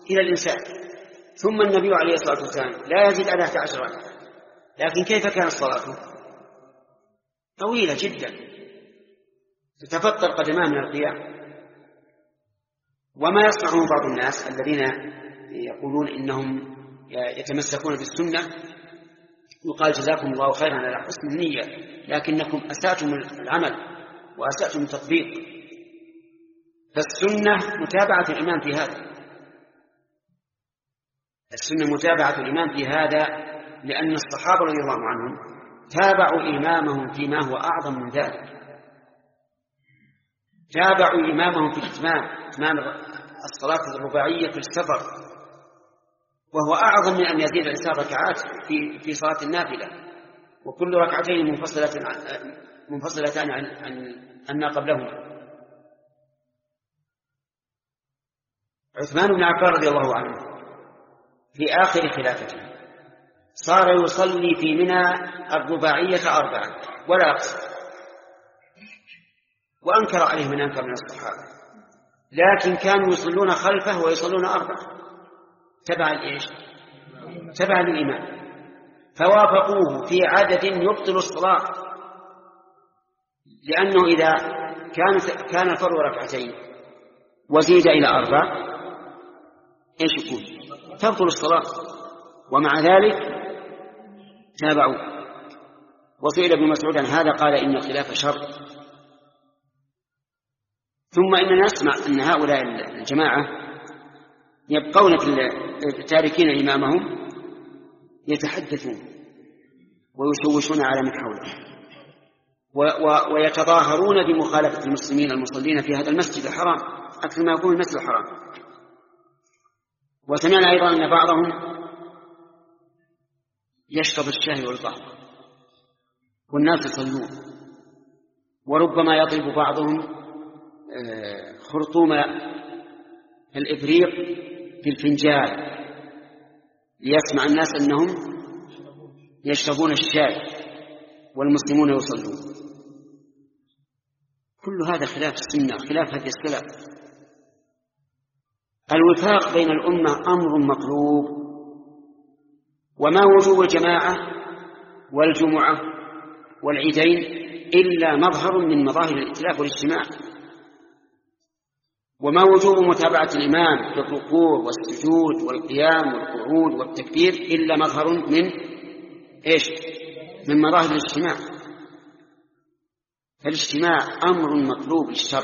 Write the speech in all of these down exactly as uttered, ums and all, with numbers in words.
إلى الإنسان. ثم النبي عليه الصلاة والسلام لا يزيد على أحد عشر ركعة، لكن كيف كانت صلاته؟ طويلة جدا، تتفطر قدمان من القيام. وما يصنعه بعض الناس الذين يقولون إنهم يتمسكون بالسنة، يقال جزاكم الله خيرا على حسن النية، لكنكم أسأتم العمل وأسأتم التطبيق. فالسنة متابعة الإمام في هذا، السنة متابعة الإمام في هذا، لأن الصحابة رضي الله عنهم تابعوا إمامهم فيما هو أعظم من ذلك، تابعوا إمامهم في الإتمام، إتمام الصلاة الرباعية في السفر، وهو أعظم من أن يزيد الإنسان ركعات في في صلاة النافلة، وكل ركعتين منفصلة منفصلتان عن عن ما قبلهما. عثمان بن عفان رضي الله عنه في آخر خلافته صار يصلي في منى الرباعية أربعة ولا أقصر، وأنكر عليه من أنكر من الصحابة، لكن كانوا يصلون خلفه ويصلون أربعة تبع الإيش؟ تبع الإمام، فوافقوه في عدد يبطل الصلاة، لأنه إذا كان كان الفرض ركعتين وزيد إلى أربع إيش يكون؟ تبطل الصلاة. ومع ذلك تابعوا. وسئل ابن مسعود عن هذا قال إن الخلاف شر. ثم إننا نسمع أن هؤلاء الجماعة يبقون في تاركين إمامهم يتحدثون ويشوشون على من حوله ويتظاهرون بمخالفة المسلمين المصلين في هذا المسجد الحرام أكثر ما يكون المسجد الحرام. وسمعنا أيضا أن بعضهم يشرب الشاي والقهوة والناس يصلون، وربما يطلب بعضهم خرطوم الإبريق في الفنجان ليسمع الناس أنهم يشربون الشاي والمسلمون يصلون. كل هذا خلاف السنة، خلاف هذه السلف. الوفاق بين الأمة أمر مطلوب، وما وجوب الجماعة والجمعة والعيدين إلا مظهر من مظاهر الائتلاف والاجتماع، وما وجوب متابعة الإمام في الركوع والسجود والقيام والقعود والتكبير إلا مظهر من إيش؟ من مظاهر الاجتماع. فالاجتماع أمر مطلوب للشرع،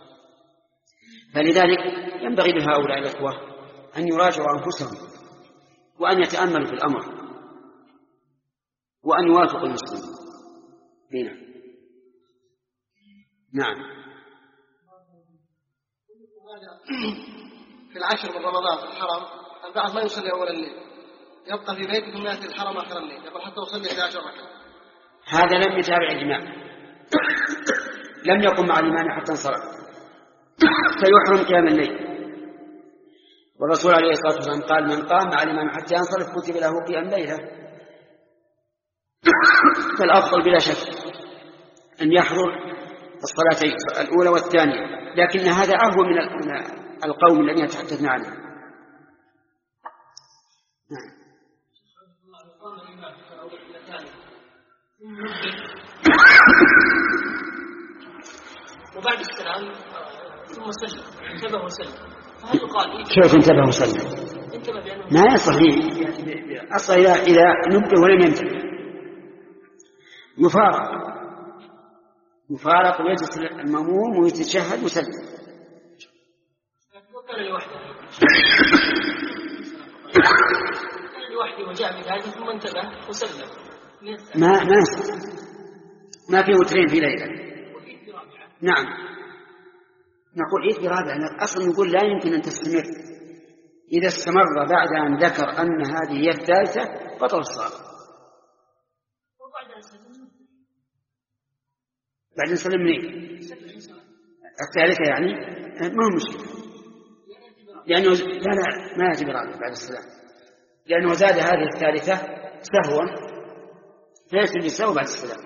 فلذلك ينبغي لهؤلاء الأخوة أن يراجعوا أنفسهم وأن يتأملوا في الأمر وأن يوافقوا المسلمين. هنا نعم. في العشر من رمضان في الحرم البعض ما يصلي أول الليل، يبقى في بيته ثم يأتي الحرم آخر الليل، يقول حتى أصلي إحدى عشرة ركعة. هذا لم يتابع الإمام، لم يقم مع الإمام حتى انصرف، فيحرم قيام الليل. والرسول عليه الصلاة والسلام قال من قام مع الإمام حتى ينصرف كتب له قيام ليلة. فالأفضل بلا شك أن يحضر الصلاتين الأولى والثانية، لكن هذا أهون من القوم الذين يتحدثنا عنه. نعم. وبعد السلام ثم سجد انتبه وسلم، فهل يقال كيف انتبه وسلم؟ ما يصح أصلا إذا إذا نبه ولم ينتبه يفارق يفارق ويجلس المأموم ويتشهد ويسلم. وكان لوحده كان لوحده وجاء بذلك ثم انتبه وسلم. ما ما ما في وترين في ليلة. نعم نقول عيد برابع، أصلا نقول لا يمكن أن تستمر. إذا استمر بعد أن ذكر أن هذه هي الثالثة بطل الصلاة. بعد نسلم منين؟ الثالثة يعني ما هو مشكلة، لأنه لا لا ما يجب رابع بعد السلام، لأنه زاد هذه الثالثة سهوا فيسجد للسهو بعد السلام.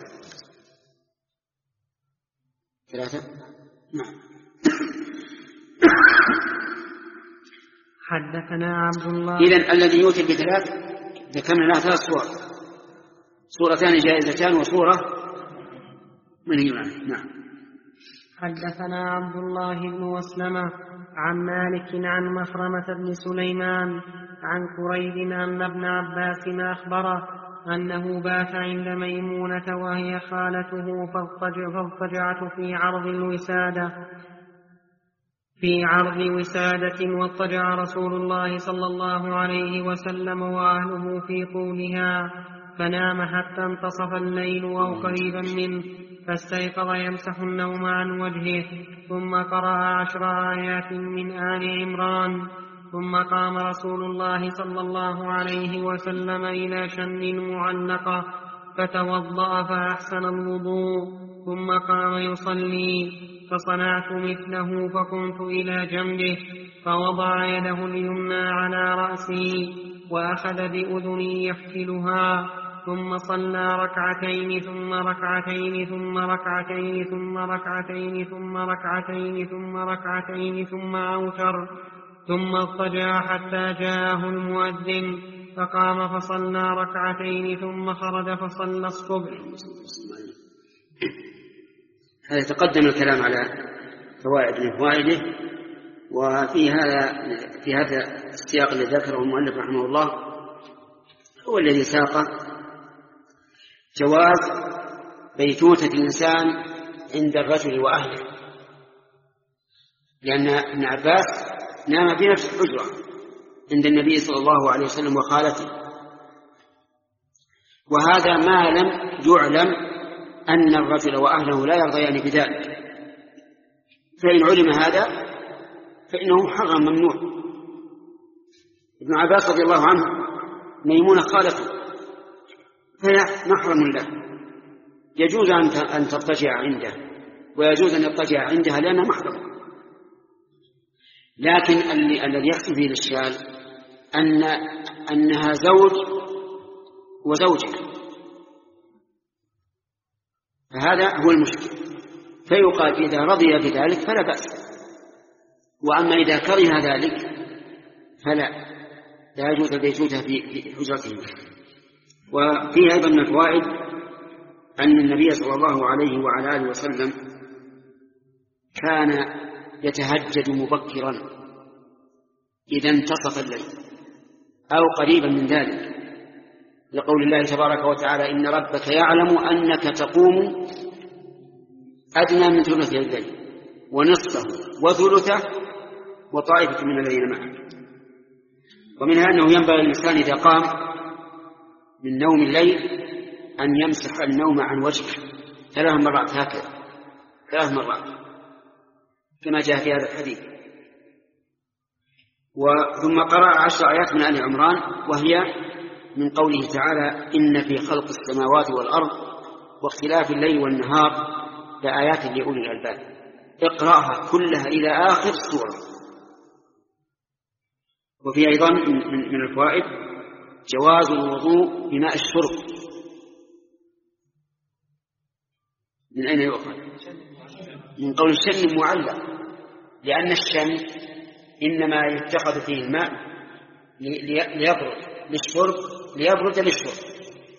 ثلاثة. نعم. حدثنا عبد الله. إذن الذي يوتر بثلاث ذكرنا له ثلاث صور، صورتان جائزتان وصورة منهي عنها. نعم. حدثنا عبد الله بن مسلمة عن مالك عن مخرمة بن سليمان عن كريب أن ابن عباس أخبره أنه بات عند ميمونة وهي خالته فاضطجعت في عرض الوسادة في عرض وسادة واضطجع رسول الله صلى الله عليه وسلم وأهله في طولها فنام حتى انتصف الليل أو قريبا منه فاستيقظ يمسح النوم عن وجهه ثم قرأ عشر آيات من آل عمران ثم قام رسول الله صلى الله عليه وسلم إلى شن معلقة فتوضأ فأحسن الوضوء ثم قام يصلي فصنعت مثله فقمت إلى جنبه فوضع يده اليمنى على رأسي وأخذ بأذني يفتلها ثم صلى ركعتين ثم ركعتين ثم ركعتين ثم ركعتين ثم ركعتين ثم ركعتين ثم أوتر ثم اضطجع حتى جاءه المؤذن فقام فصلى ركعتين ثم خرج فصلى الصبح. هذا تقدم الكلام على فوائد من فوائده، وفي هذا في هذا السياق الذي ذكره المؤلف رحمه الله هو الذي ساق جواز بيتوتة الإنسان عند الرجل وأهله، لأن ابن عباس نام في نفس الحجرة عند النبي صلى الله عليه وسلم وخالته، وهذا ما لم يعلم أن الرجل وأهله لا يرضيان بذلك، فإن علم هذا فإنه محرم ممنوع. ابن عباس رضي الله عنه ميمونة خالته فهي محرم له، يجوز أن تضطجع عنده ويجوز أن يضطجع عندها لأنها محرم، لكن الذي يخفي فيه الإشكال أن أنها زوج وزوجة، فهذا هو المشكل. فيقال إذا رضي بذلك فلا بأس، وأما إذا كره ذلك فلا لا يجوز البيتوتة في حجرته. وفيه أيضا من الفوائد أن النبي صلى الله عليه وعلى آله وسلم كان يتهجد مبكرا إذا انتصف الليل أو قريبا من ذلك، لقول الله تبارك وتعالى إن ربك يعلم أنك تقوم أدنى من ثلثي الليل ونصفه وثلثه وطائفة من الذين معك. ومنها أنه ينبغي للإنسان إذا قام من نوم الليل أن يمسح النوم عن وجهه ثلاث مرات هكذا ثلاث مرات كما جاء في هذا الحديث. وثم قرأ عشر آيات من آل عمران وهي من قوله تعالى إن في خلق السماوات والأرض واختلاف الليل والنهار لآيات لأولي الألباب. اقرأها كلها إلى آخر السورة. وفي أيضا من الفوائد جواز الوضوء بماء الشرب. من أين يؤخذ؟ من قول الشن معلق، لأن الشن إنما يتخذ فيه الماء ليبرد للشرب ليبرد للشرب،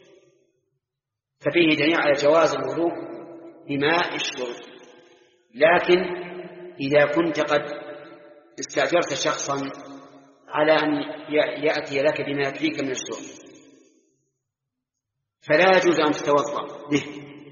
ففيه دليل على جواز الوضوء بماء الشرب. لكن إذا كنت قد استأجرت شخصا على أن يأتي لك بما يكفيك من الشرب فلا يجوز أن تتوضأ به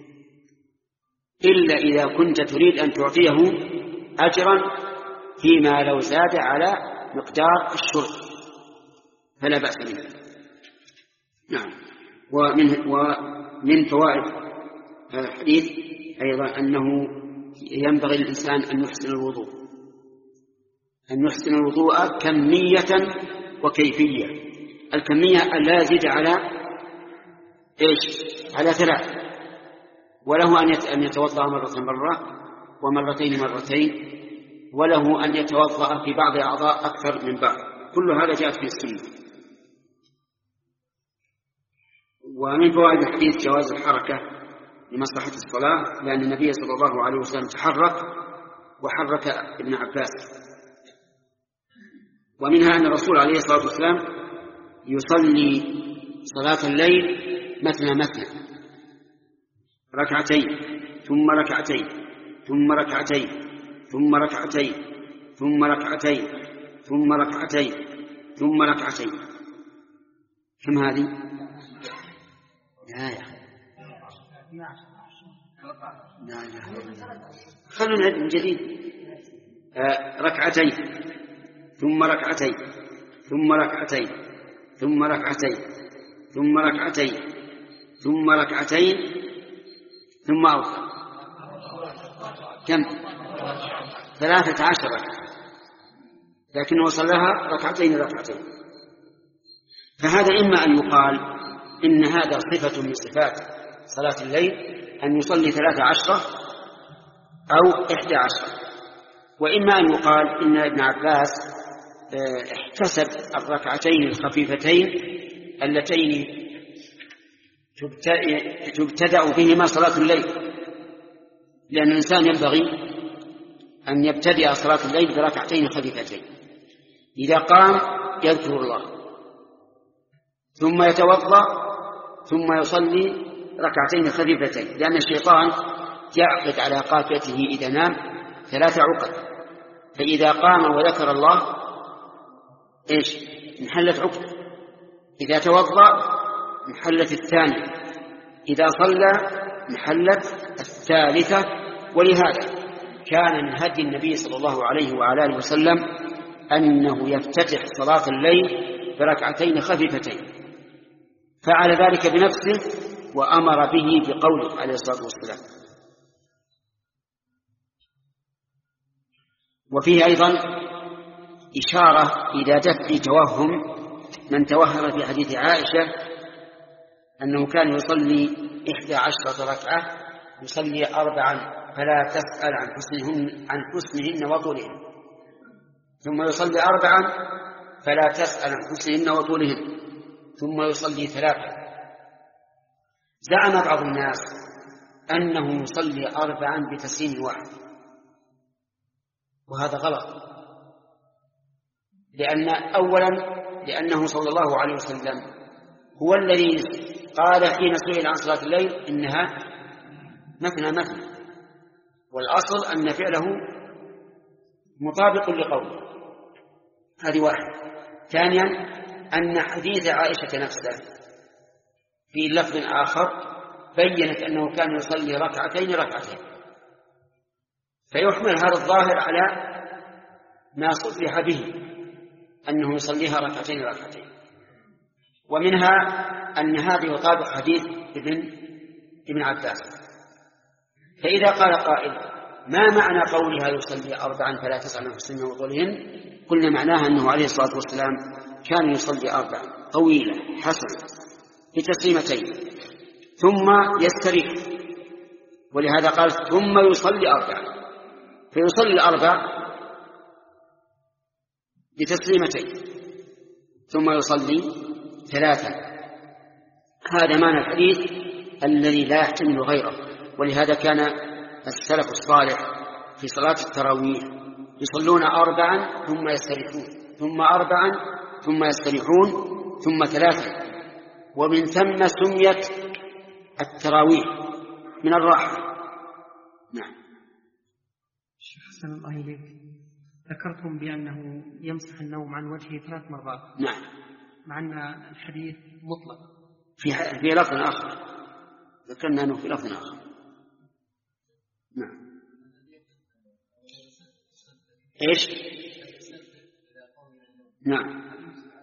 إلا إذا كنت تريد أن تعطيه أجرا فيما لو زاد على مقدار الشرب فلا بأس به. نعم. ومن, ومن فوائد هذا الحديث أيضا أنه ينبغي للإنسان أن يحسن الوضوء أن يحسن الوضوء كمية وكيفية. الكمية أن لا يزيد على إيش؟ على ثلاث، وله أن يتوضأ مرة مرة ومرتين مرتين، وله أن يتوضأ في بعض الأعضاء أكثر من بعض. كل هذا جاءت في السنة. ومن فوائد الحديث جواز الحركة لمصلحة الصلاة، لأن النبي صلى الله عليه وسلم تحرك وحرك ابن عباس. ومنها أن الرسول عليه الصلاة والسلام يصلي صلاة الليل مثنى مثنى، ركعتين ثم ركعتين ثم ركعتين ثم ركعتين ثم ركعتين ثم ركعتين ثم ركعتين. كم هذه؟ لا يا أخي لا لا خلونا نعد من جديد. آه ركعتين ثم ركعتين ثم ركعتين ثم ركعتين ثم ركعتين ثم ركعتين ثم أوتر. كم؟ ثلاثة عشر ركعة، لكنه صلاها ركعتين ركعتين. فهذا إما أن يقال إن هذا صفة من صفات صلاة الليل أن يصلي ثلاثة عشرة أو إحدى عشرة، وإما أن يقال إن ابن عباس احتسب الركعتين الخفيفتين اللتين تبتدأ بهما صلاة الليل، لأن الإنسان ينبغي أن يبتدئ صلاة الليل بركعتين خفيفتين. إذا قام يذكر الله ثم يتوضأ ثم يصلي ركعتين خفيفتين، لأن الشيطان يعقد على قافيته إذا نام ثلاث عقد، فإذا قام وذكر الله إيش انحلت عقد، إذا توضأ انحلت الثانية، إذا صلى انحلت الثالثة. ولهذا كان من هدي النبي صلى الله عليه وعلى آله وسلم أنه يفتتح صلاة الليل بركعتين خفيفتين، فعل ذلك بنفسه وأمر به بقوله عليه الصلاة والسلام. وفيه أيضا إشارة إلى دفع توهم من توهم في حديث عائشة أنه كان يصلي إحدى عشرة ركعة يصلي أربعا فلا تسأل عن حسنهن, عن حسنهن وطولهن، ثم يصلي أربعا فلا تسأل عن حسنهن وطولهن، ثم يصلي ثلاثا. زعم بعض الناس أنه يصلي أربعا بتسليم واحد، وهذا غلط، لأن أولا لأنه صلى الله عليه وسلم هو الذي قال حين سئل عن صلاة الليل إنها مثنى مثنى، والأصل أن فعله مطابق لقوله. هذه واحد. ثانيا أن حديث عائشة نفسه في لفظ آخر بيّنت أنه كان يصلي ركعتين ركعتين، فيحمل هذا الظاهر على ما صرح به أنه يصليها ركعتين ركعتين. ومنها أن هذا يطابق حديث ابن ابن عباس. فإذا قال قائل ما معنى قولها يصلي أربعا فلا تسأل عن حسنهن وطولهن، قلنا معناها أنه عليه الصلاة والسلام كان يصلي أربعا طويلة حسنة بتسليمتين ثم يستريح، ولهذا قال ثم يصلي أربعا، فيصلي الأربع بتسليمتين ثم يصلي ثلاثا. هذا معنى الحديث الذي لا يحتمل غيره. ولهذا كان السلف الصالح في صلاة التراويح يصلون أربعا ثم يستريحون، ثم أربعا ثم يستريحون، ثم ثلاثا، ومن ثم سميت التراويح من الراحة. نعم. شيخ حسن الله إليك، ذكرتم بأنه يمسح النوم عن وجهه ثلاث مرات. نعم. مع أن الحديث مطلق في في لفظ آخر، ذكرنا أنه في لفظ آخر. نعم. إيش؟ نعم.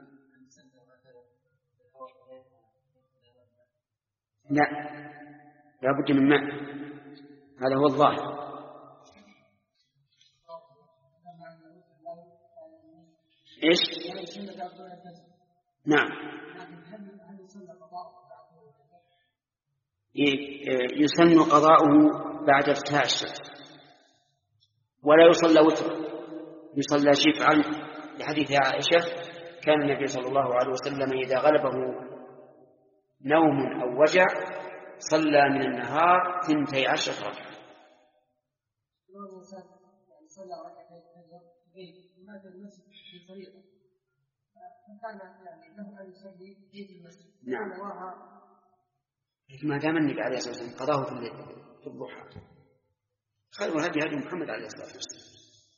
لا، لا بد من ماء، هذا هو الظاهر. إيش؟ نعم. يسن قضاؤه بعد ارتفاع الشمس، ولا يصلى وتر، يصلى شفعا، لحديث عائشة كان النبي صلى الله عليه وسلم إذا غلبه نوم أو وجع صلى من النهار ثنتي عشرة ركعة. نعم. ما دام النبي عليه الصلاة والسلام قضاه في الضحى خير الهدي هدي محمد عليه الصلاة والسلام.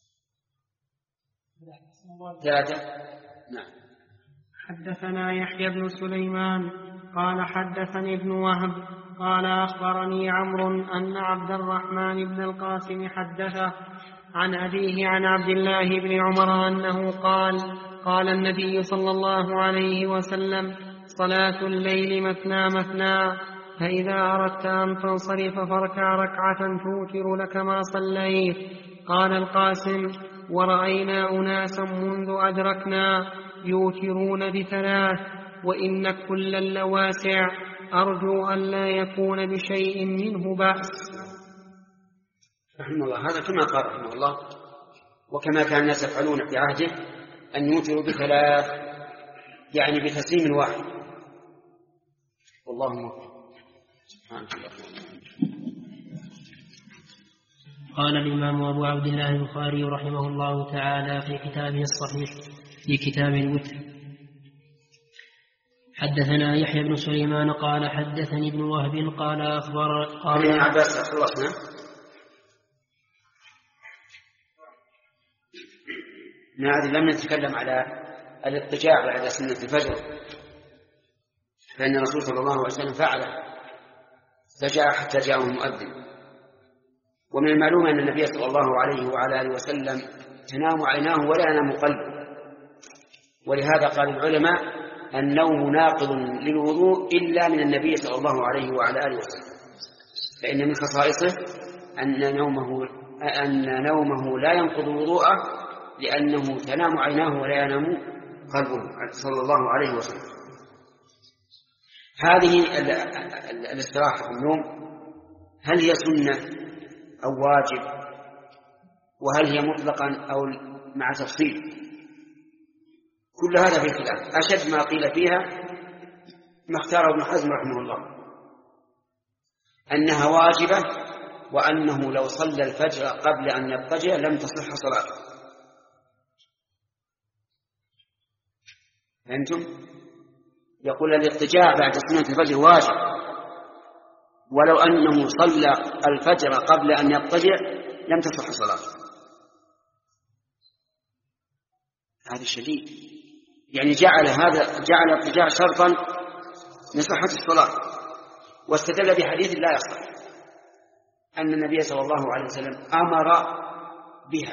ثلاثة. نعم. حدثنا يحيى بن سليمان قال حدثني ابن وهب قال أخبرني عمرو أن عبد الرحمن بن القاسم حدثه عن أبيه عن عبد الله بن عمر أنه قال قال النبي صلى الله عليه وسلم صلاة الليل مثنى مثنى فإذا أردت أن تنصرف فاركع ركعة توتر لك ما صليت. قال القاسم ورأينا أناسا منذ أدركنا يوترون بثلاث وإن كل اللواسع أرجو أن لا يكون بشيء منه بأس. رحمه الله. هذا كما قال رحمه الله وكما كان الناس يفعلون في عهده أن يوتروا بثلاث يعني بتسليم واحد. والله موفق. سبحانك اللهم. قال الإمام أبو عبد الله البخاري رحمه الله تعالى في كتابه الصحيح في كتاب الوتر حدثنا يحيى بن سليمان قال حدثني ابن وهب قال أخبر قال ابن عباس خلصنا. نعم. لم نتكلم على الاضطجاع بعد سنة الفجر فإن الرسول صلى الله عليه وسلم فعله اضطجع حتى جاءه المؤذن. ومن المعلوم أن النبي صلى الله عليه وعلى آله وسلم تنام عيناه ولا ينام قلبه. ولهذا قال العلماء النوم ناقض للوضوء إلا من النبي صلى الله عليه وعلى آله وسلم فإن من خصائصه أن نومه, أن نومه لا ينقض وضوءه لأنه تنام عيناه ولا ينام قلبه صلى الله عليه وسلم. هذه الاستراحة في النوم هل هي سنة أو واجب وهل هي مطلقا أو مع تفصيل؟ كل هذا في خلاف. أشد ما قيل فيها ما اختاره ابن حزم رحمه الله أنها واجبة وأنه لو صلى الفجر قبل أن يضطجع لم تصح صلاته. فهمتم؟ يقول الاضطجاع بعد سنة الفجر واجب ولو أنه صلى الفجر قبل أن يضطجع لم تصح صلاته. هذا الشديد يعني جعل هذا جعل الاضطجاع شرطا لصحة الصلاة واستدل بحديث لا يصح أن النبي صلى الله عليه وسلم أمر بها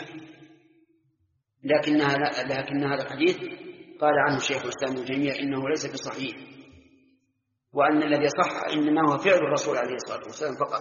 لكنها لكن هذا الحديث قال عنه الشيخ الإسلام ابن تيمية إنه ليس بصحيح وأن الذي صح إنما هو فعل الرسول عليه الصلاة والسلام فقط.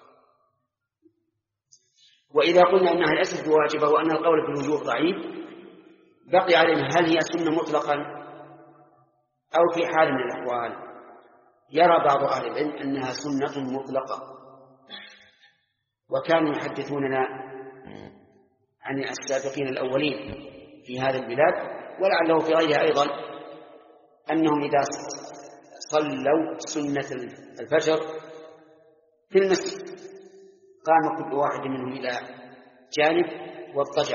وإذا قلنا أنها ليست بواجبة وأن القول بالوجوب ضعيف بقي علينا هل هي سنة مطلقا أو في حال من الأحوال. يرى بعض أهل العلم أنها سنة مطلقة وكانوا يحدثوننا عن السابقين الأولين في هذا البلاد ولعله في غيرها أيضا أنهم إذا صلوا سنة الفجر في المسجد قام كل واحد منهم إلى جانب واضطجع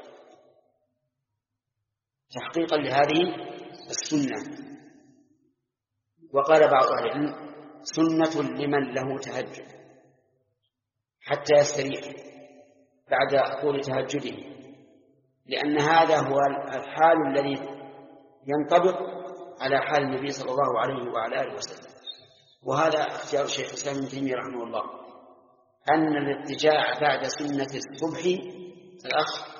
تحقيقا لهذه السنة. وقال بعض أهل العلم سنة لمن له تهجد حتى يستريح بعد طول تهجده لأن هذا هو الحال الذي ينطبق على حال النبي صلى الله عليه وعلى آله وسلم. وهذا اختيار الشيخ الإسلام ابن تيمية رحمه الله أن الاضطجاع بعد سنة الصبح الأخ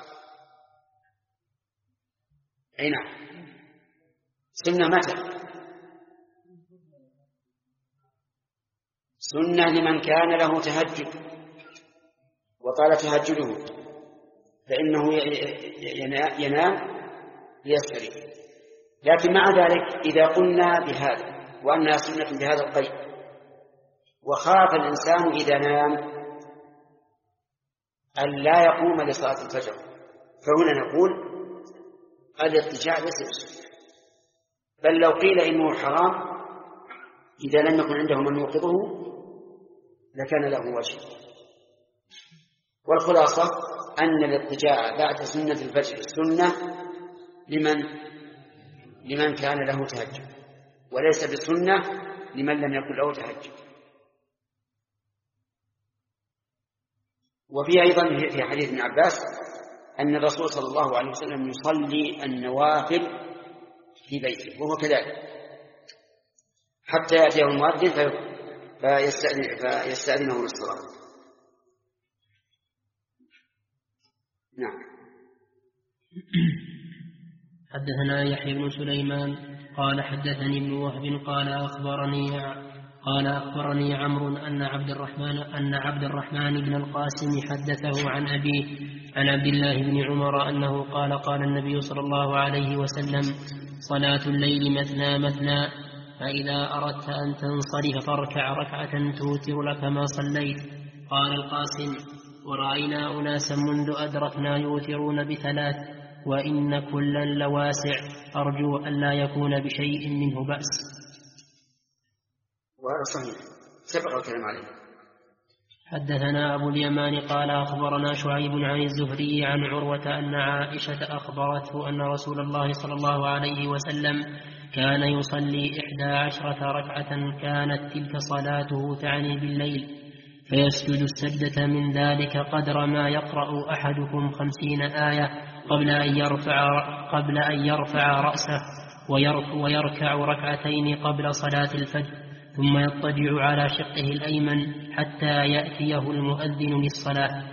أي نعم سنة متى؟ سنة لمن كان له تهجد وطال تهجده فإنه ينام ليستريح. لكن مع ذلك إذا قلنا بهذا وأنها سنة بهذا القيد وخاف الإنسان إذا نام أن لا يقوم لصلاة الفجر فهنا نقول الاضطجاع ليس بسنة بل لو قيل إنه حرام إذا لم يكن عنده من يوقظه لكان له وجه. والخلاصة أن الاضطجاع بعد سنة الفجر السنة لمن لمن كان له تهجد، وليس بسنة لمن لم يكن له تهجد. وفي أيضا في حديث ابن عباس أن الرسول صلى الله عليه وسلم يصلي النوافل في بيته، وهو كذلك حتى يأتيه المؤذن فيستأذنه للصلاة. نعم. حدثنا يحيى بن سليمان قال حدثني ابن وهب قال أخبرني قال أخبرني عمرو أن عبد الرحمن أن عبد الرحمن بن القاسم حدثه عن أبيه عن عبد الله بن عمر أنه قال قال النبي صلى الله عليه وسلم: صلاة الليل مثنى مثنى، فإذا أردت أن تنصرف فاركع ركعة توتر لك ما صليت. قال القاسم: ورأينا أناسا منذ أدركنا يوترون بثلاث، وإن كلا لواسع، أرجو أن لا يكون بشيء منه بأس. وهذا صحيح، سبق الكلام عليه. حدثنا أبو اليمان قال أخبرنا شعيب عن الزهري عن عروة أن عائشة أخبرته أن رسول الله صلى الله عليه وسلم كان يصلي إحدى عشرة ركعة، كانت تلك صلاته تعني بالليل، فيسجد السجدة من ذلك قدر ما يقرأ أحدكم خمسين آية قبل أن يرفع, قبل أن يرفع رأسه، ويركع ركعتين قبل صلاة الفجر، ثم يضطجع على شقه الأيمن حتى يأتيه المؤذن للصلاة.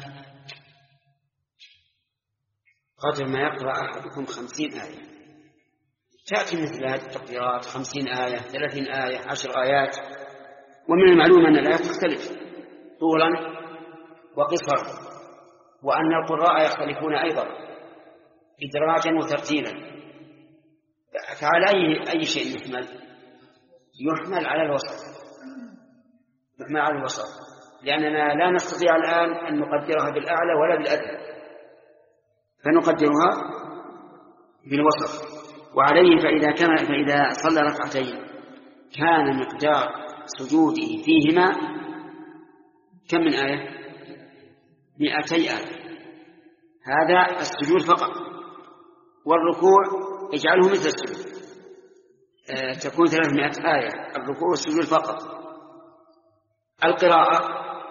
قدر ما يقرأ أحدكم خمسين آية، تأتي مثل هذه التقديرات: خمسين آية، ثلاثين آية، عشر آيات. ومن المعلوم أن الآيات تختلف طولا وقصرا، وأن القراء يختلفون أيضا إدراجا وترتيلا. فعلى أي, أي شيء يحمل؟ يحمل على الوسط، يحمل على الوسط، لأننا لا نستطيع الآن أن نقدرها بالأعلى ولا بالأدنى، فنقدرها بالوسط. وعليه فإذا كان فإذا صلى ركعتين كان مقدار سجوده فيهما كم من آية؟ مئتي آية. هذا السجود فقط، والركوع اجعله مثل السجود، أه تكون ثلاثمائة آية الركوع والسجود فقط. القراءة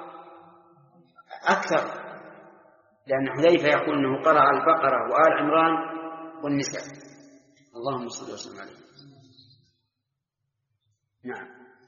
أكثر، لأن حذيفة يقول أنه قرأ البقرة وآل عمران والنساء. اللهم صل وسلم عليه. نعم.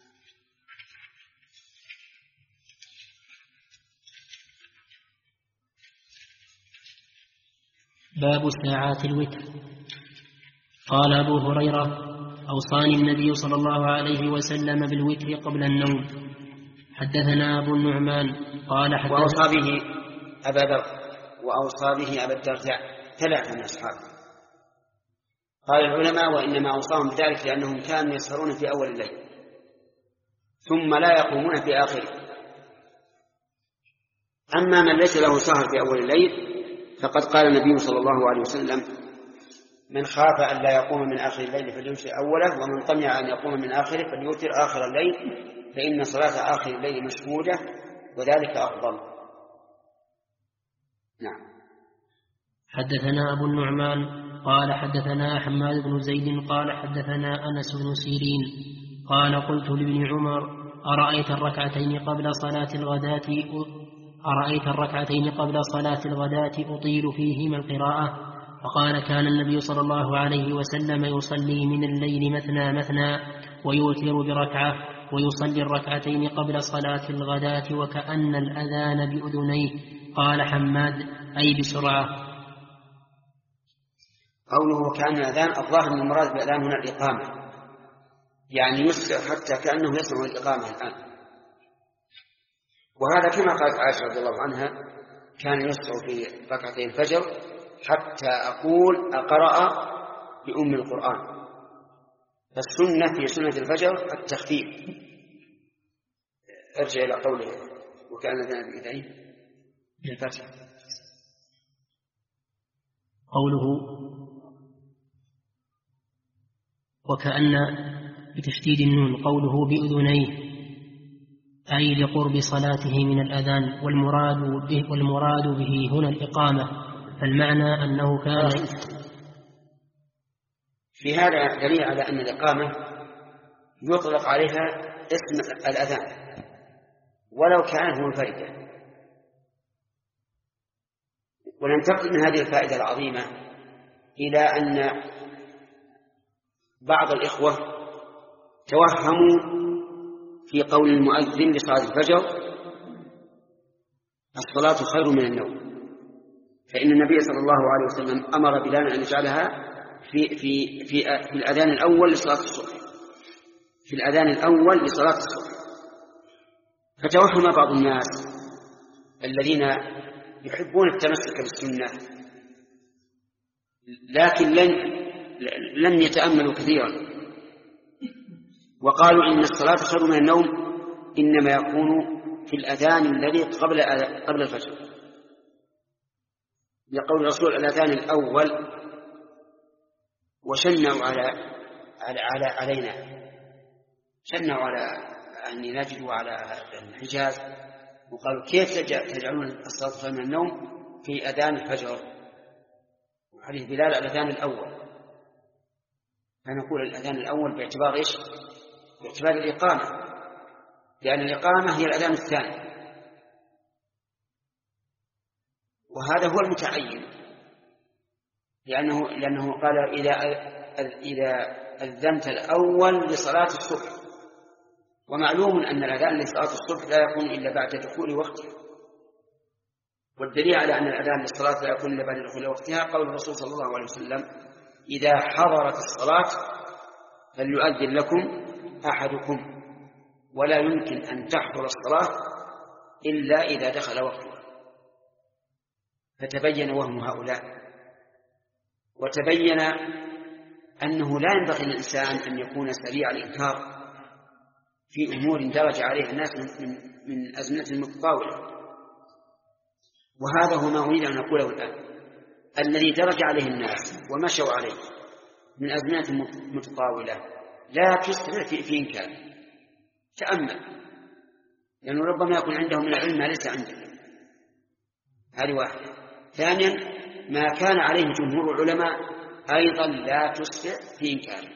باب ساعات الوتر. قال أبو هريرة: أوصاني النبي صلى الله عليه وسلم بالوتر قبل النوم. حدثنا أبو النعمان قال حدثنا وأوصى به أبا ذر وأوصى به أبا الدرداء، ثلاثة من أصحابه. قال العلماء: وإنما أوصاهم بذلك لأنهم كانوا يسهرون في أول الليل ثم لا يقومون في آخره. أما من ليس له سهر في أول الليل فقد قال النبي صلى الله عليه وسلم: من خاف أن لا يقوم من آخر الليل فليوتر أوله، ومن طمع أن يقوم من آخره فليوتر آخر الليل، فإن صلاة آخر الليل مشهودة وذلك أفضل. نعم. حدثنا أبو النعمان قال حدثنا حماد بن زيد قال حدثنا أنس بن سيرين قال: قلت لابن عمر: أرأيت الركعتين قبل صلاة الغداة أرأيت الركعتين قبل صلاة الغداة أطيل فيهما القراءة؟ فقال: كان النبي صلى الله عليه وسلم يصلي من الليل مثنى مثنى ويوتر بركعة، ويصلي الركعتين قبل صلاة الغداة وكأن الأذان بأذنيه. قال حماد: أي بسرعة. قوله كأن الأذان، الظاهر من المراد بالأذان هنا الإقامة، يعني يسرع حتى كأنه يسمع الإقامة الآن. وهذا كما قالت عائشة رضي الله عنها: كان يسرع في ركعتي الفجر حتى أقول أقرأ بأم القرآن. فالسنة في سنة الفجر التخفيف. ارجع إلى قوله: وكأن الأذان بأذنيه بالفتح. قوله وكأن بتشديد النون، قوله بأذنيه أي لقرب صلاته من الأذان، والمراد به, والمراد به هنا الإقامة، فالمعنى أنه كان في هذا دليل على أن الإقامة يطلق عليها اسم الأذان ولو كان هو الفائدة. وننتقل من هذه الفائدة العظيمة إلى أن بعض الإخوة توهموا في قول المؤذن لصلاة الفجر الصلاة خير من النوم، فإن النبي صلى الله عليه وسلم أمر بلالا أن يجعلها في, في, في, في الأذان الأول لصلاة الصبح في الأذان الأول لصلاة الصبح. فتوهم بعض الناس الذين يحبون التمسك بالسنة لكن لن, لن يتأملوا كثيرا، وقالوا إن الصلاة خير من النوم إنما يكون في الأذان الذي قبل قبل الفجر، لقول الرسول الأذان الأول وشنعوا على على, على علينا شنعوا على أني نجد على الحجاز، وقالوا كيف تجعلون الصلاة خير من النوم في أذان الفجر وحديث بلال الأذان الأول؟ فنقول الأذان الأول باعتبار إيش؟ باعتبار الإقامة، لأن الإقامة هي الأذان الثاني، وهذا هو المتعين، لأنه لأنه قال إذا إذا أذنت الأول لصلاة الصبح، ومعلوم أن الأذان لصلاة الصبح لا يكون إلا بعد دخول وقتها، والدليل على أن الأذان للصلاة لا يكون إلا بعد دخول وقتها قول الرسول صلى الله عليه وسلم إذا حضرت الصلاة فليؤذن لكم أحدكم ولا يمكن أن تحضر الصلاة إلا إذا دخل وقتها. فتبين وهم هؤلاء، وتبين أنه لا ينبغي للإنسان أن يكون سريع الإنكار في أمور درج عليها الناس من, من أزمنة متطاولة. وهذا هو ما أريد أن أقوله الآن، الذي درج عليه الناس ومشوا عليه من أزمنة متطاولة لا تسرع في, في إنكاره. تأمل، لأنه ربما يكون عنده من العلم ما ليس عندك. هذه واحدة. ثانيا، ما كان عليه جمهور العلماء أيضا لا تسرع في إنكاره،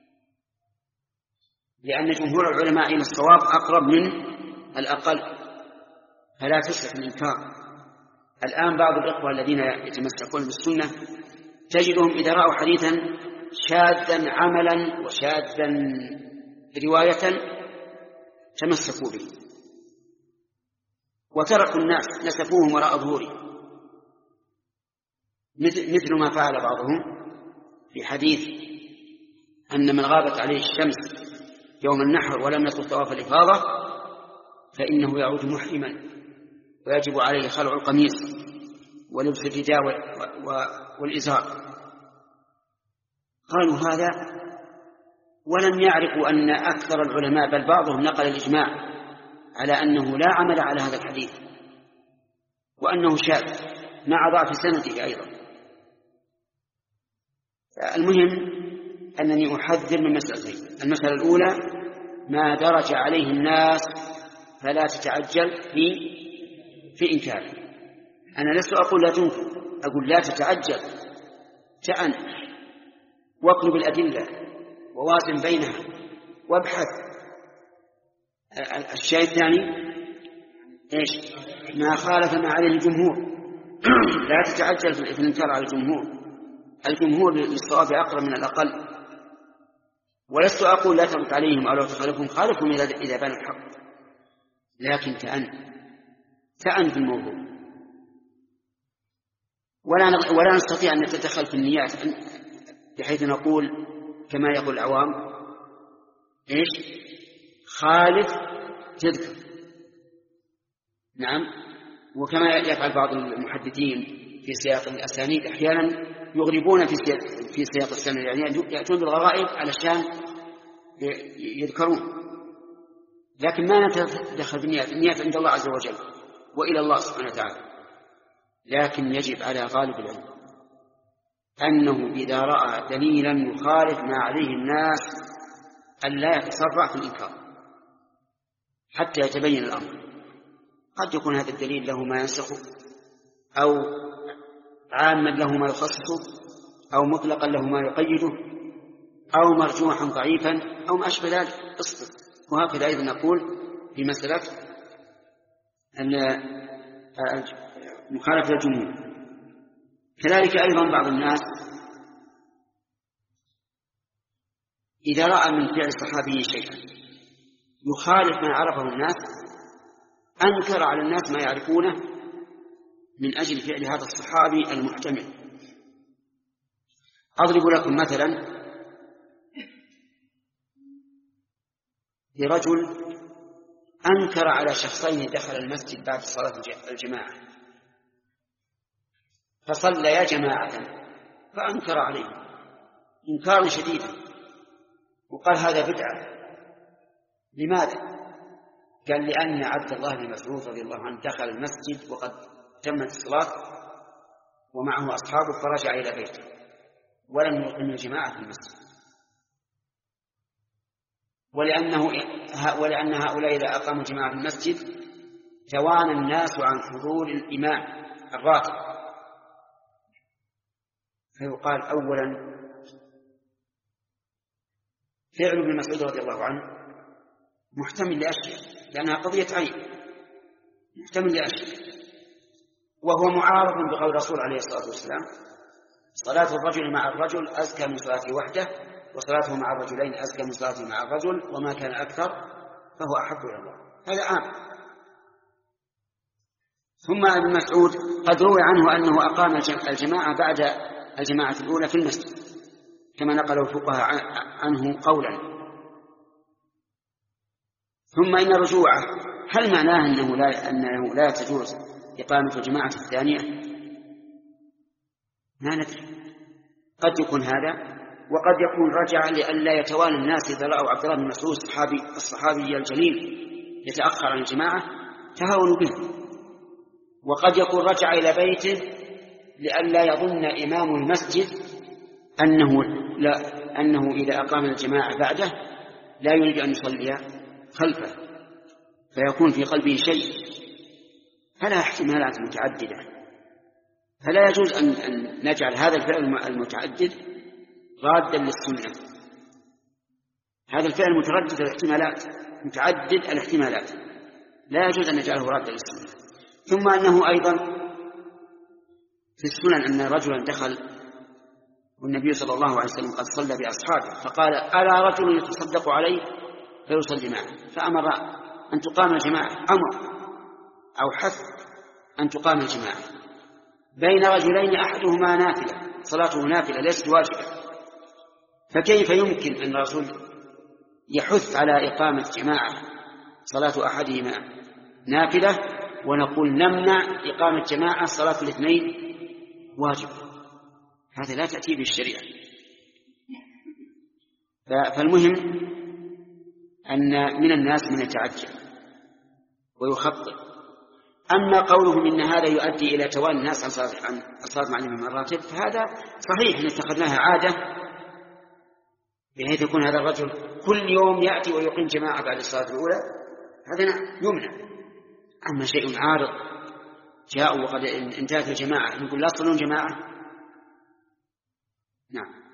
لأن جمهور العلماء إلى الصواب أقرب من الأقل، فلا تسرع في الإنكار. الآن بعض الإخوة الذين يتمسكون بالسنة تجدهم إذا رأوا حديثا شاذا عملا وشاذا رواية تمسكوا به، وتركوا الناس نسفوهم وراء ظهورهم، مثل ما فعل بعضهم في حديث أن من غابت عليه الشمس يوم النحر ولم يطف طواف الإفاضة فإنه يعود محرما ويجب عليه خلع القميص ولبس الرداء والإزار. قالوا هذا ولم يعرفوا أن أكثر العلماء بل بعضهم نقل الإجماع على أنه لا عمل على هذا الحديث، وأنه شاذ مع ضعف سنده أيضا. المهم أنني أحذر من مسألتين. المسألة الأولى ما درج عليه الناس فلا تتعجل في في إنكاره. أنا لست أقول لا تنكر، أقول لا تتعجل، تأن واطلب الأدلة ووازن بينها وابحث. الشيء الثاني إيش؟ ما خالف ما عليه الجمهور. لا تتعجل في الإنكار على الجمهور، الجمهور للصواب أقرب من الأقل. ولست أقول لا ترد عليهم أو لا تخالفهم، خالفهم إذا بان الحق، لكن تأن تأن في الموضوع. ولا ولا نستطيع أن نتدخل في النيات بحيث نقول كما يقول العوام إيش؟ خالف تذكر. نعم، وكما يفعل بعض المحدثين في سياق الأسانيد أحيانا يغربون في سياق, في سياق السند، يعني يأتون بالغرائب علشان يذكرون، لكن ما ندخل في النيات. النيات عند الله عز وجل وإلى الله سبحانه وتعالى. لكن يجب على غالب العلم أنه إذا رأى دليلا يخالف ما عليه الناس أن لا يتسرع في الإنكار حتى يتبين الأمر. قد يكون هذا الدليل له ما ينسخه، أو عاما له ما يخصصه، أو مطلقا له ما يقيده، أو مرجوحا ضعيفا أو ما أشبه ذلك اصبر. وهكذا أيضا نقول في مسألة أن مخالفة الجمهور. كذلك أيضا بعض الناس إذا رأى من فعل الصحابي شيئا يخالف ما عرفه الناس أنكر على الناس ما يعرفونه من أجل فعل هذا الصحابي المحتمل. أضرب لكم مثلا لرجل أنكر على شخصين دخل المسجد بعد صلاة الجماعة فصليا جماعة فأنكر عليه إنكارا شديدا وقال هذا بدعة. لماذا؟ قال لأن عبد الله بن مسعود رضي الله عنه دخل المسجد وقد تمت الصلاة ومعه أصحابه فرجع إلى بيته ولم يقم الجماعة في المسجد، ولأنه ولأن هؤلاء إذا أقاموا الجماعة في المسجد توانى الناس عن حضور الإمام الراتب. فيقال أولا فعل ابن مسعود رضي الله عنه محتمل لأشياء لأنها قضية عين، محتمل لأشياء، وهو معارض بقول الرسول عليه الصلاة والسلام صلاة الرجل مع الرجل أزكى من صلاته وحده وصلاته مع الرجلين أزكى من صلاته مع الرجل وما كان أكثر فهو أحب إلى الله. هذا عام. ثم ابن مسعود قد روي عنه أنه أقام الجماعة بعد الجماعة الأولى في المسجد كما نقل الفقهاء عنه قولا. ثم إن رجوعه هل معناه أنه لا, أنه لا تجوز إقامة الجماعة الثانية؟ ما ندري، قد يكون هذا وقد يكون رجع لئلا يتوالى الناس إذا رأوا عبد الله بن مسعود الصحابي, الصحابي الجليل يتأخر عن الجماعة تهاونوا به، وقد يكون رجع إلى بيته لئلا يظن إمام المسجد أنه, لا أنه إذا أقام الجماعة بعده لا يريد أن يصلي خلفه فيكون في قلبه شيء. فلا احتمالات متعددة، فلا يجوز أن, أن نجعل هذا الفعل المتعدد رادا للسنة. هذا الفعل متردد الاحتمالات متعدد الاحتمالات لا يجوز أن نجعله رادا للسنة. ثم أنه أيضا في السنن أن رجلا دخل والنبي صلى الله عليه وسلم قد صلى بأصحابه فقال ألا رجل يتصدق عليه فيصلي معه، فأمر أن تقام الجماعة، أمر أو حث أن تقام الجماعة بين رجلين أحدهما نافلة، صلاته نافلة ليست واجبة، فكيف يمكن أن الرسول يحث على إقامة جماعة صلاة أحدهما نافلة ونقول نمنع إقامة جماعة صلاة الاثنين واجب؟ هذا لا تأتي بالشريعة. فالمهم أن من الناس من يتعجل ويخطئ. أما قولهم إن هذا يؤدي إلى توالي الناس عن صلاة مع الإمام الراتب فهذا صحيح إن اتخذناها عادة بحيث يكون هذا الرجل كل يوم يأتي ويقيم جماعة بعد الصلاة الأولى، هذا يمنع. أما شيء عارض جاءوا وقد انتهت الجماعة نقول لا تصلون جماعة. نعم.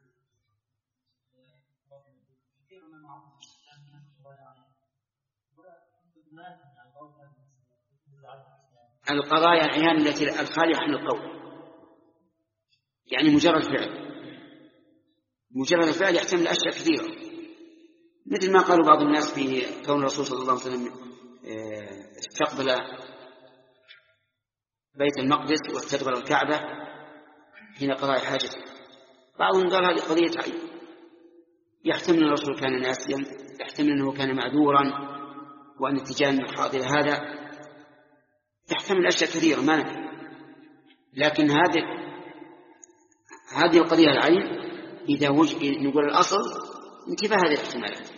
القضايا العيان التي الخالية عن القول، يعني مجرد فعل، مجرد الفعل يحتمل أشياء كثيرة، مثل ما قالوا بعض الناس في كون الرسول صلى الله عليه وسلم استقبل بيت المقدس واستقبل الكعبة حين قضاء حاجته. بعضهم قال هذه قضية عين، يحتمل أن الرسول كان ناسيا، يحتمل أنه كان معذورا وأن اتجاه الحاضر هذا، تحتمل أشياء كثيرة ما ندري. لكن هذه هذه القضية العين إذا وجد نقول الأصل انتباه هذه الاحتمالات.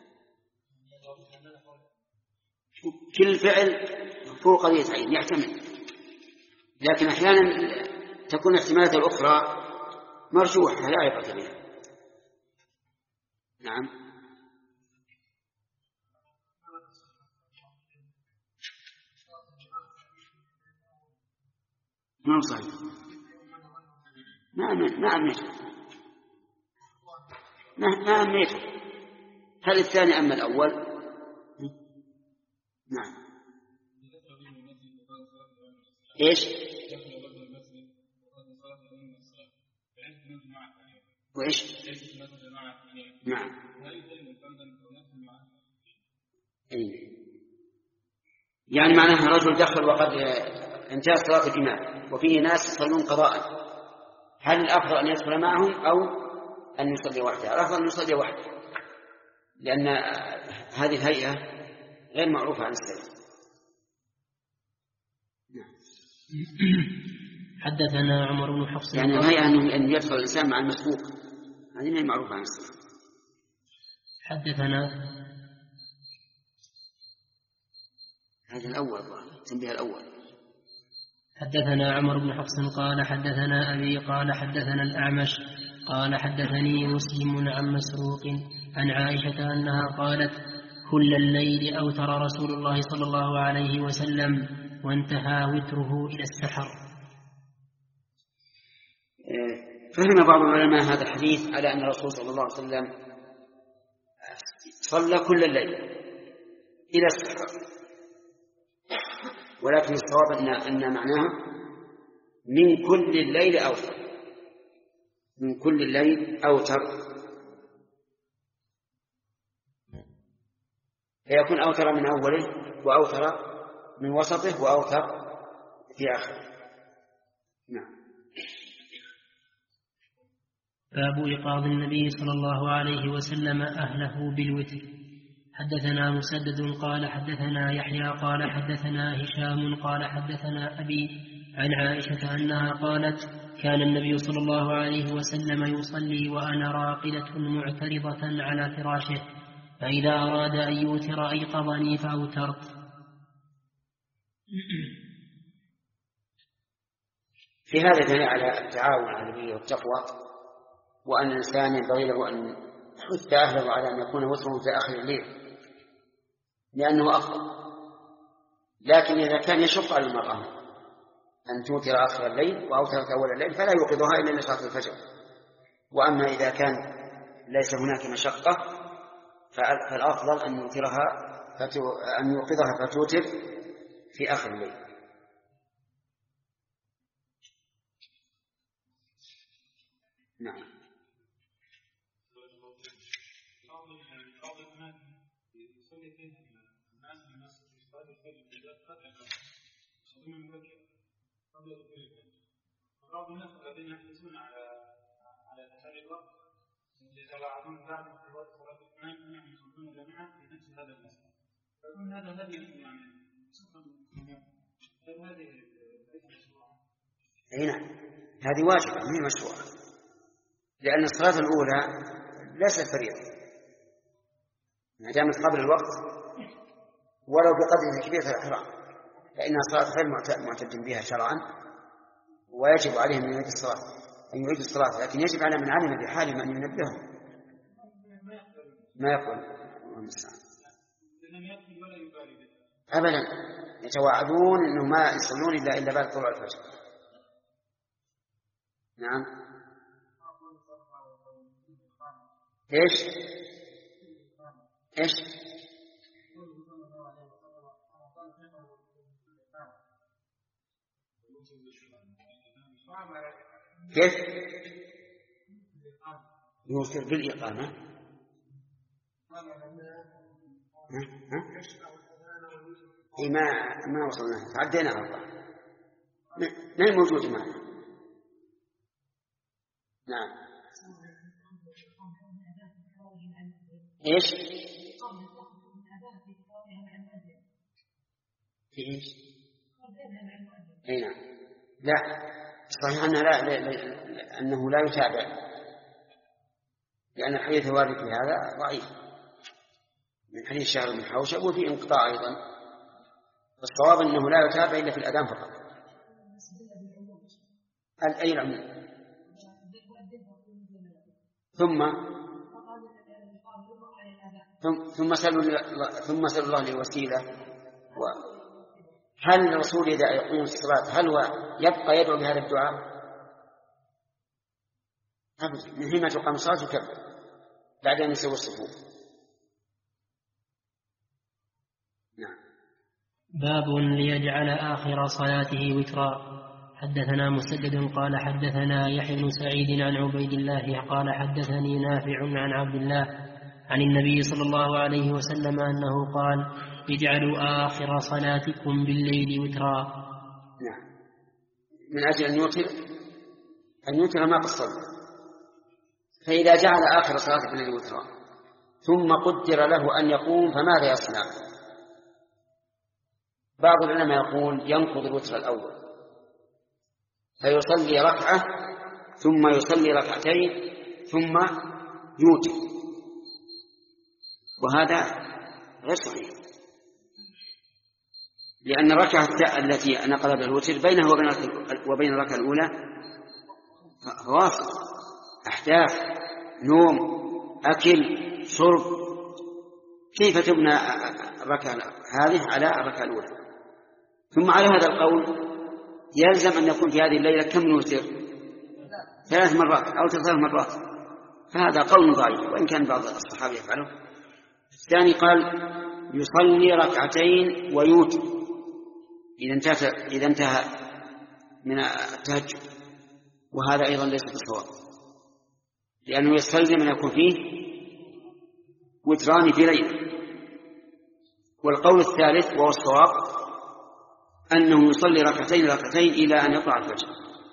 كل فعل فوق قضية عين يحتمل، لكن أحيانا تكون احتمالات الأخرى مرجوحة لا عبرة بها. نعم. ما صحيح. نعم نعم ما ما أميته. هل الثاني أما الأول؟ نعم. إيش؟ وإيش؟ نعم. أي. يعني معناها رجل دخل وقد انتهى صلاة الإمام وفيه ناس يصلون قضاء، هل الأفضل أن يدخل معهم أو أن يصلي وحده؟ الأفضل أن يصلي وحده، لأن هذه الهيئة غير معروفة عن السلف. حدثنا عمر بن حفص يعني الهيئة أن يدخل الإنسان مع المسبوق، هذه غير معروفة عن السلف. حدثنا هذا الأول تنبيه الأول. حدثنا عمر بن حفص قال حدثنا أبي قال حدثنا الأعمش قال حدثني مسلم عن مسروق عن عائشة أنها قالت كل الليل أوتر رسول الله صلى الله عليه وسلم وانتهى وتره إلى السحر. فهم بعض العلماء هذا الحديث على أن الرسول صلى الله عليه وسلم صلى كل الليل إلى السحر، ولكن الصواب أن, أن معناه من كل الليل أوتر، من كل الليل أوتر، فيكون أوتر من أوله وأوتر من وسطه وأوتر في آخره. نعم. باب إيقاظ النبي صلى الله عليه وسلم أهله بالوتر. حدثنا مسدد قال حدثنا يحيى قال حدثنا هشام قال حدثنا أبي عن عائشة أنها قالت كان النبي صلى الله عليه وسلم يصلي وأنا راقدة معترضة على فراشه، فإذا أراد أن يوتر أيقظني فأوترت. في هذا دليل على التعاون على البر والتقوى، وأن الإنسان ينبغي له أن يحث أهله على أن يكون وتره في آخر الليل لأنه أفضل. لكن إذا كان يشق على المرأة أن توتر آخر الليل وأوترت أول الليل فلا يوقظها إلا لصلاة الفجر. وأما إذا كان ليس هناك مشقة فالأفضل أن يوترها فتو... أن يوقظها فتوتر في آخر الليل. نعم. بعض الناس الذين يحرصون على على تحري الوقت يتباعدون بعد وقت صلاة الاثنين أنهم يصلون جميعا في نفس هذا المسجد، فيكون هذا الذي يعني هذه ليس مشروعا. أي نعم، هذه واجبة ما هي مشروعة، لأن الصلاة الأولى ليست فريضة ما دامت قبل الوقت ولو بقدر كبيرة الإحرام، فإنها صلاة غير معتد بها شرعا، ويجب عليه أن يعيد الصلاة أن يعيد الصلاة لكن يجب على من علم بحالهم أن ينبههم. ما يقول أبدا، يتواعدون أنه ما يصلون إلا إلا بعد طلوع الفجر. نعم. إيش إيش كيف يوصل بالإقامة؟ ها؟ ها؟ إيه ما ما وصلنا تعدينا أربعة ما هي موجودة معنا. نعم. إيش؟ إيش؟ أي نعم. لا صحيح أنه لا, لا, لا أنه لا يتابع، لأن الحديث الوارد في هذا ضعيف من حديث شهر بن حوشب وفي انقطاع أيضا. الصواب أنه لا يتابع إلا في الأذان فقط. أي العموم. ثم ثم سألوا ثم سألوا الله للوسيلة. هل الرسول إذا يقيم الصلاة هل هو يبقى يدعو بهذا الدعاء؟ أبدا، من حين تقام الصلاة يكبر بعد أن يسوي الصفوف. نعم. باب ليجعل آخر صلاته وترا. حدثنا مسدد قال حدثنا يحيى بن سعيد عن عبيد الله قال حدثني نافع عن عبد الله عن النبي صلى الله عليه وسلم أنه قال اجعلوا آخر صلاتكم بالليل وترا. نعم. من أجل أن يوتر أن يوتر ما قصر، فإذا جعل آخر صلاته بالليل وترا ثم قدر له أن يقوم فماذا يصنع؟ بعض العلماء يقول ينقض الوتر الأول فيصلي ركعة ثم يصلي ركعتين ثم يوتر، وهذا غير صحيح، لأن الركعة التي نقل بها الوتر بينه وبين الركعة الأولى فواصل، أحداث، نوم، أكل، شرب، كيف تبنى الركعة هذه على الركعة الأولى؟ ثم على هذا القول يلزم أن يكون في هذه الليلة كم نوتر؟ ثلاث مرات أو ثلاث مرات، فهذا قول ضعيف وإن كان بعض الصحابة يفعله. الثاني قال يصلي ركعتين ويوتر إذا انتهى, إذا انتهى من التهجد، وهذا أيضا ليس بالصواب، لأنه يستلزم أن يكون فيه وتران في ليلة. والقول الثالث وهو الصواب أنه يصلي ركعتين ركعتين إلى أن يطلع الفجر،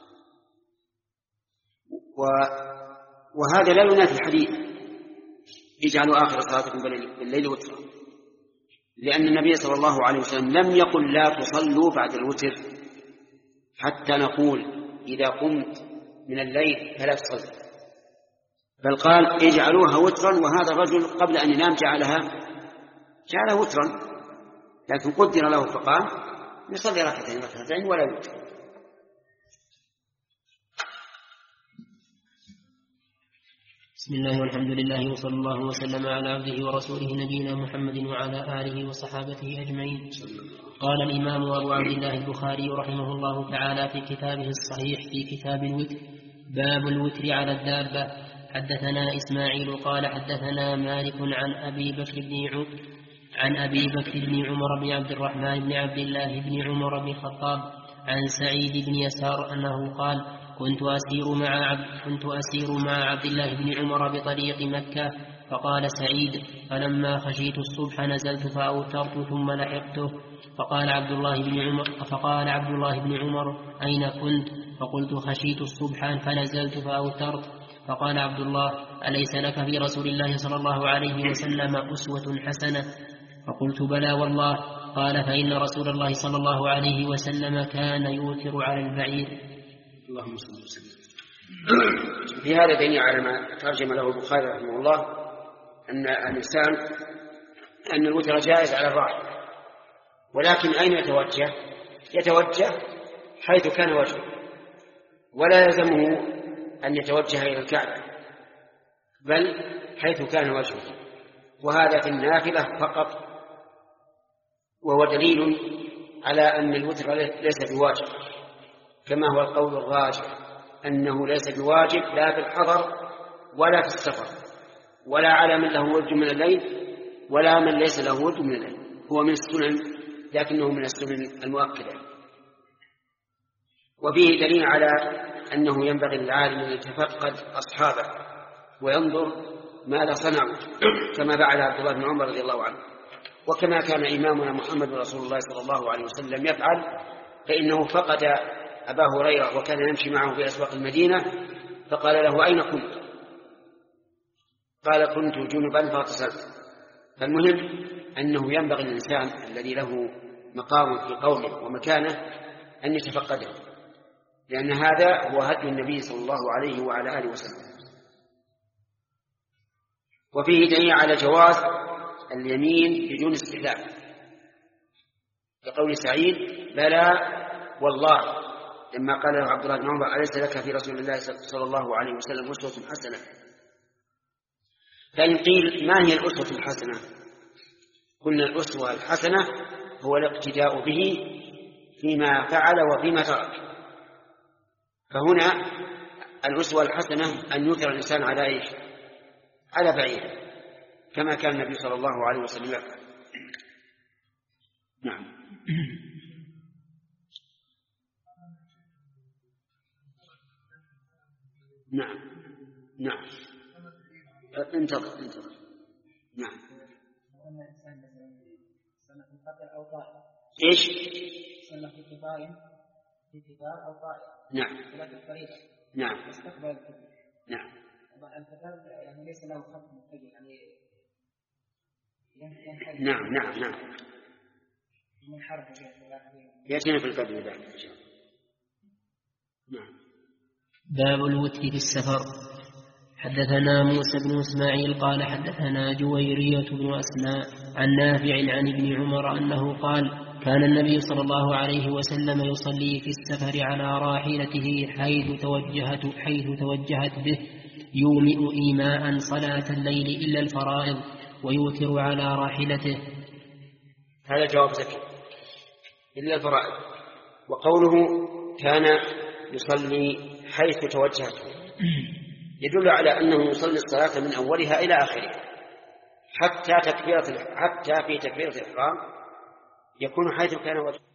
وهذا لا ينافي الحديث اجعلوا آخر صلاتكم بالليل وترا، لأن النبي صلى الله عليه وسلم لم يقل لا تصلوا بعد الوتر حتى نقول إذا قمت من الليل فلا تصلي، بل قال اجعلوها وترا، وهذا الرجل قبل أن ينام جعلها جعلها وترا، لكن قدر له فقال يصلي ركعتين ركعتين ولا يوتر. بسم الله والحمد لله وصلى الله وسلم على عبده ورسوله نبينا محمد وعلى آله وصحابته أجمعين. قال الإمام أبو عبد الله البخاري رحمه الله تعالى في كتابه الصحيح في كتاب الوتر باب الوتر على الدابة. حدثنا إسماعيل قال حدثنا مالك عن أبي بكر بن عمر عن أبي بكر بن عمر بن عبد الرحمن بن عبد الله بن عمر بن الخطاب عن سعيد بن يسار أنه قال كنت أسير مع عبد, كنت أسير مع عبد الله بن عمر بطريق مكة، فقال سعيد فلما خشيت الصبح نزلت فأوترت ثم لحقته، فقال عبد الله بن عمر فقال عبد الله بن عمر أين كنت؟ فقلت خشيت الصبح فنزلت فأوترت، فقال عبد الله أليس لك في رسول الله صلى الله عليه وسلم أسوة حسنة؟ فقلت بلى والله. قال فإن رسول الله صلى الله عليه وسلم كان يوتر على البعير. اللهم صل وسلم. في هذا دليل على ما ترجم له البخاري رحمه الله أن الإنسان أن الوتر جائز على الراحل، ولكن أين يتوجه؟ يتوجه حيث كان وجهه، ولا يلزمه أن يتوجه إلى الكعبة، بل حيث كان وجهه، وهذا في النافلة فقط، وهو دليل على أن الوتر ليس بواجب، كما هو القول الراجح أنه ليس بواجب لا في الحضر ولا في السفر، ولا على من له ود من الليل ولا من ليس له ود من الليل، هو من السنن لكنه من السنن المؤكدة. وفيه دليل على أنه ينبغي للعالم أن يتفقد أصحابه وينظر ماذا صنعوا، كما فعل عبد الله بن عمر رضي الله عنه، وكما كان إمامنا محمد رسول الله صلى الله عليه وسلم يفعل، فإنه فقد أبا هريرة وكان يمشي معه في أسواق المدينة، فقال له أين كنت؟ قال كنت جنبا فاغتسلت. فالمهم أنه ينبغي للإنسان الذي له مقام في قومه ومكانه أن يتفقده، لأن هذا هو هدي النبي صلى الله عليه وعلى آله وسلم. وفيه دليل على جواز اليمين بدون استحلال، كقول سعيد بلى والله لما قال له عبد الله بن عمر أليس لك في رسول الله صلى الله عليه وسلم أسوة حسنة؟ فإن قيل ما هي الأسوة الحسنة؟ قلنا الأسوة الحسنة هو الاقتداء به فيما فعل وفيما ترك. فهنا الأسوة الحسنة أن يثر الإنسان على إيش؟ على بعير كما كان النبي صلى الله عليه وسلم يفعل. نعم. نعم نعم انتظر انتظر. نعم. ايش؟ سنة في قطار في قطار أو طائر. نعم. ثلاث الطريق. نعم. استقبل القبلة. نعم. القطار يعني ليس له خط متجه يعني ينحرف. نعم نعم نعم. منحرف يأتينا في القبل بعد. نعم. باب الوتر في السفر. حدثنا موسى بن إسماعيل قال حدثنا جويرية بن أسماء عن نافع عن ابن عمر أنه قال كان النبي صلى الله عليه وسلم يصلي في السفر على راحلته حيث توجهت, حيث توجهت به يومئ إيماء صلاة الليل إلا الفرائض ويوتر على راحلته. هذا جواب زكي إلا الفرائض. وقوله كان يصلي حيث توجهت يدل على أنه يصلي الصلاة من أولها إلى آخرها حتى تكبيرة حتى في تكبيرة الإحرام يكون حيث كان وجهه.